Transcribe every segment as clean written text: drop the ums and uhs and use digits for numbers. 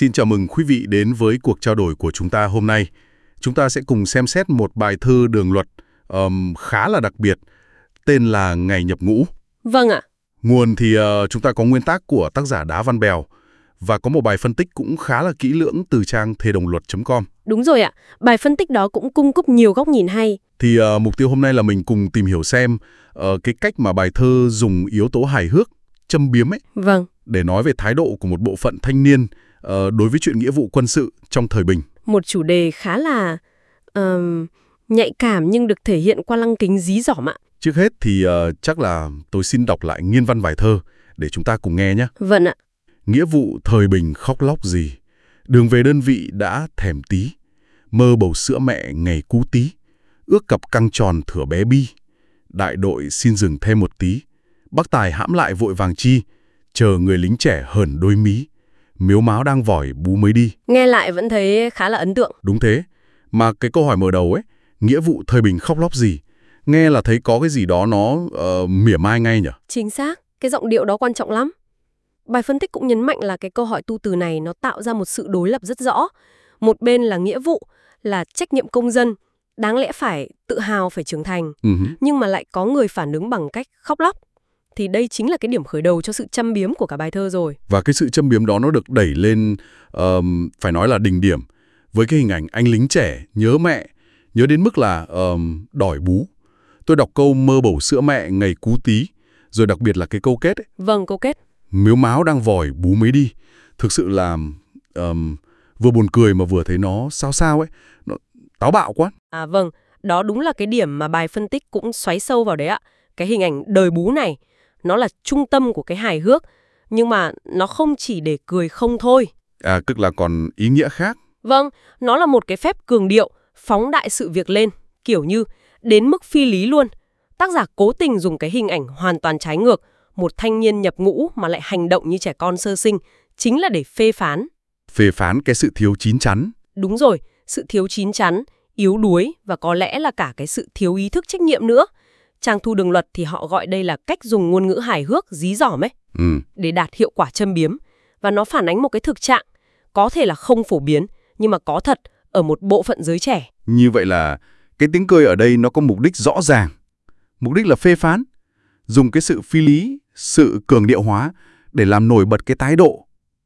Xin chào mừng quý vị đến với cuộc trao đổi của chúng ta hôm nay. Chúng ta sẽ cùng xem xét một bài thơ đường luật khá là đặc biệt, tên là Ngày nhập ngũ. Vâng ạ. Nguồn thì chúng ta có nguyên tác của tác giả Đá Văn Bèo, và có một bài phân tích cũng khá là kỹ lưỡng từ trang thêđồng-luật.com. Đúng rồi ạ. Bài phân tích đó cũng cung cấp nhiều góc nhìn hay. Thì mục tiêu hôm nay là mình cùng tìm hiểu xem cái cách mà bài thơ dùng yếu tố hài hước, châm biếm ấy, Vâng. để nói về thái độ của một bộ phận thanh niên đối với chuyện nghĩa vụ quân sự trong thời bình. Một chủ đề khá là nhạy cảm nhưng được thể hiện qua lăng kính dí dỏm ạ. Trước hết thì chắc là tôi xin đọc lại nguyên văn bài thơ để chúng ta cùng nghe nhé. Vâng ạ. Nghĩa vụ thời bình khóc lóc gì, đường về đơn vị đã thèm tí, mơ bầu sữa mẹ ngày cú tí, ước cặp căng tròn thửa bé bi. Đại đội xin dừng thêm một tí, bác tài hãm lại vội vàng chi, chờ người lính trẻ hởn đôi mí, miếu máu đang vòi bú mới đi. Nghe lại vẫn thấy khá là ấn tượng. Đúng thế, mà cái câu hỏi mở đầu ấy, nghĩa vụ thời bình khóc lóc gì, nghe là thấy có cái gì đó nó mỉa mai ngay nhỉ? Chính xác, cái giọng điệu đó quan trọng lắm. Bài phân tích cũng nhấn mạnh là cái câu hỏi tu từ này nó tạo ra một sự đối lập rất rõ. Một bên là nghĩa vụ, là trách nhiệm công dân, đáng lẽ phải tự hào, phải trưởng thành. Nhưng mà lại có người phản ứng bằng cách khóc lóc. Thì đây chính là cái điểm khởi đầu cho sự châm biếm của cả bài thơ rồi. Và cái sự châm biếm đó nó được đẩy lên, phải nói là đỉnh điểm, với cái hình ảnh anh lính trẻ nhớ mẹ, nhớ đến mức là đòi bú. Tôi đọc câu mơ bầu sữa mẹ ngày cú tí, rồi đặc biệt là cái câu kết ấy. Vâng, câu kết. Miếu máu đang vòi bú mới đi. Thực sự là vừa buồn cười mà vừa thấy nó sao ấy, nó táo bạo quá. À vâng, đó đúng là cái điểm mà bài phân tích cũng xoáy sâu vào đấy ạ. Cái hình ảnh đời bú này, nó là trung tâm của cái hài hước, nhưng mà nó không chỉ để cười không thôi. À, tức là còn ý nghĩa khác. Vâng, nó là một cái phép cường điệu, phóng đại sự việc lên, kiểu như đến mức phi lý luôn. Tác giả cố tình dùng cái hình ảnh hoàn toàn trái ngược, một thanh niên nhập ngũ mà lại hành động như trẻ con sơ sinh, chính là để phê phán. Phê phán cái sự thiếu chín chắn. Đúng rồi, sự thiếu chín chắn, yếu đuối và có lẽ là cả cái sự thiếu ý thức trách nhiệm nữa. Trang thu đường luật thì họ gọi đây là cách dùng ngôn ngữ hài hước, dí dỏm ấy, để đạt hiệu quả châm biếm. Và nó phản ánh một cái thực trạng, có thể là không phổ biến, nhưng mà có thật ở một bộ phận giới trẻ. Như vậy là cái tiếng cười ở đây nó có mục đích rõ ràng. Mục đích là phê phán, dùng cái sự phi lý, sự cường điệu hóa để làm nổi bật cái thái độ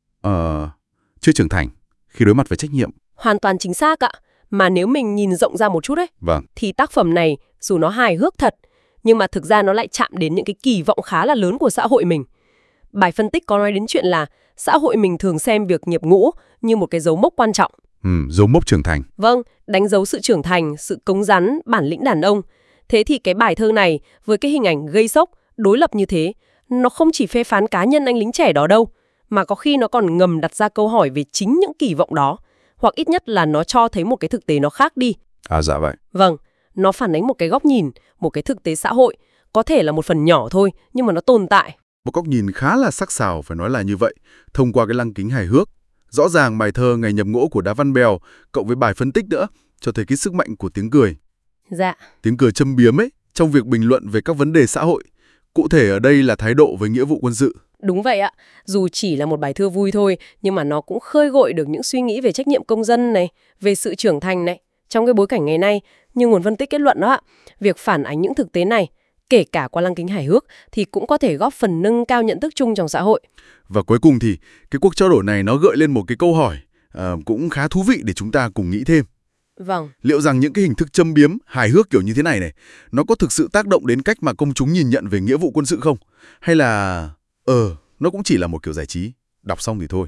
chưa trưởng thành khi đối mặt với trách nhiệm. Hoàn toàn chính xác ạ. Mà nếu mình nhìn rộng ra một chút ấy, thì tác phẩm này dù nó hài hước thật, nhưng mà thực ra nó lại chạm đến những cái kỳ vọng khá là lớn của xã hội mình. Bài phân tích có nói đến chuyện là xã hội mình thường xem việc nhập ngũ như một cái dấu mốc quan trọng. Dấu mốc trưởng thành. Vâng, đánh dấu sự trưởng thành, sự cứng rắn, bản lĩnh đàn ông. Thế thì cái bài thơ này với cái hình ảnh gây sốc, đối lập như thế, nó không chỉ phê phán cá nhân anh lính trẻ đó đâu, mà có khi nó còn ngầm đặt ra câu hỏi về chính những kỳ vọng đó, hoặc ít nhất là nó cho thấy một cái thực tế nó khác đi. À dạ vậy. Vâng, nó phản ánh một cái góc nhìn, một cái thực tế xã hội, có thể là một phần nhỏ thôi, nhưng mà nó tồn tại. Một góc nhìn khá là sắc sảo, phải nói là như vậy, thông qua cái lăng kính hài hước. Rõ ràng bài thơ Ngày nhập ngũ của Đá Văn Bèo cộng với bài phân tích nữa cho thấy cái sức mạnh của tiếng cười. Dạ. Tiếng cười châm biếm ấy trong việc bình luận về các vấn đề xã hội. Cụ thể ở đây là thái độ với nghĩa vụ quân sự. Đúng vậy ạ. Dù chỉ là một bài thơ vui thôi, nhưng mà nó cũng khơi gợi được những suy nghĩ về trách nhiệm công dân này, về sự trưởng thành này. Trong cái bối cảnh ngày nay, như nguồn phân tích kết luận đó ạ, việc phản ánh những thực tế này, kể cả qua lăng kính hài hước, thì cũng có thể góp phần nâng cao nhận thức chung trong xã hội. Và cuối cùng thì cái cuộc trao đổi này nó gợi lên một cái câu hỏi cũng khá thú vị để chúng ta cùng nghĩ thêm. Vâng. Liệu rằng những cái hình thức châm biếm, hài hước kiểu như thế này nó có thực sự tác động đến cách mà công chúng nhìn nhận về nghĩa vụ quân sự không? Hay là nó cũng chỉ là một kiểu giải trí, đọc xong thì thôi?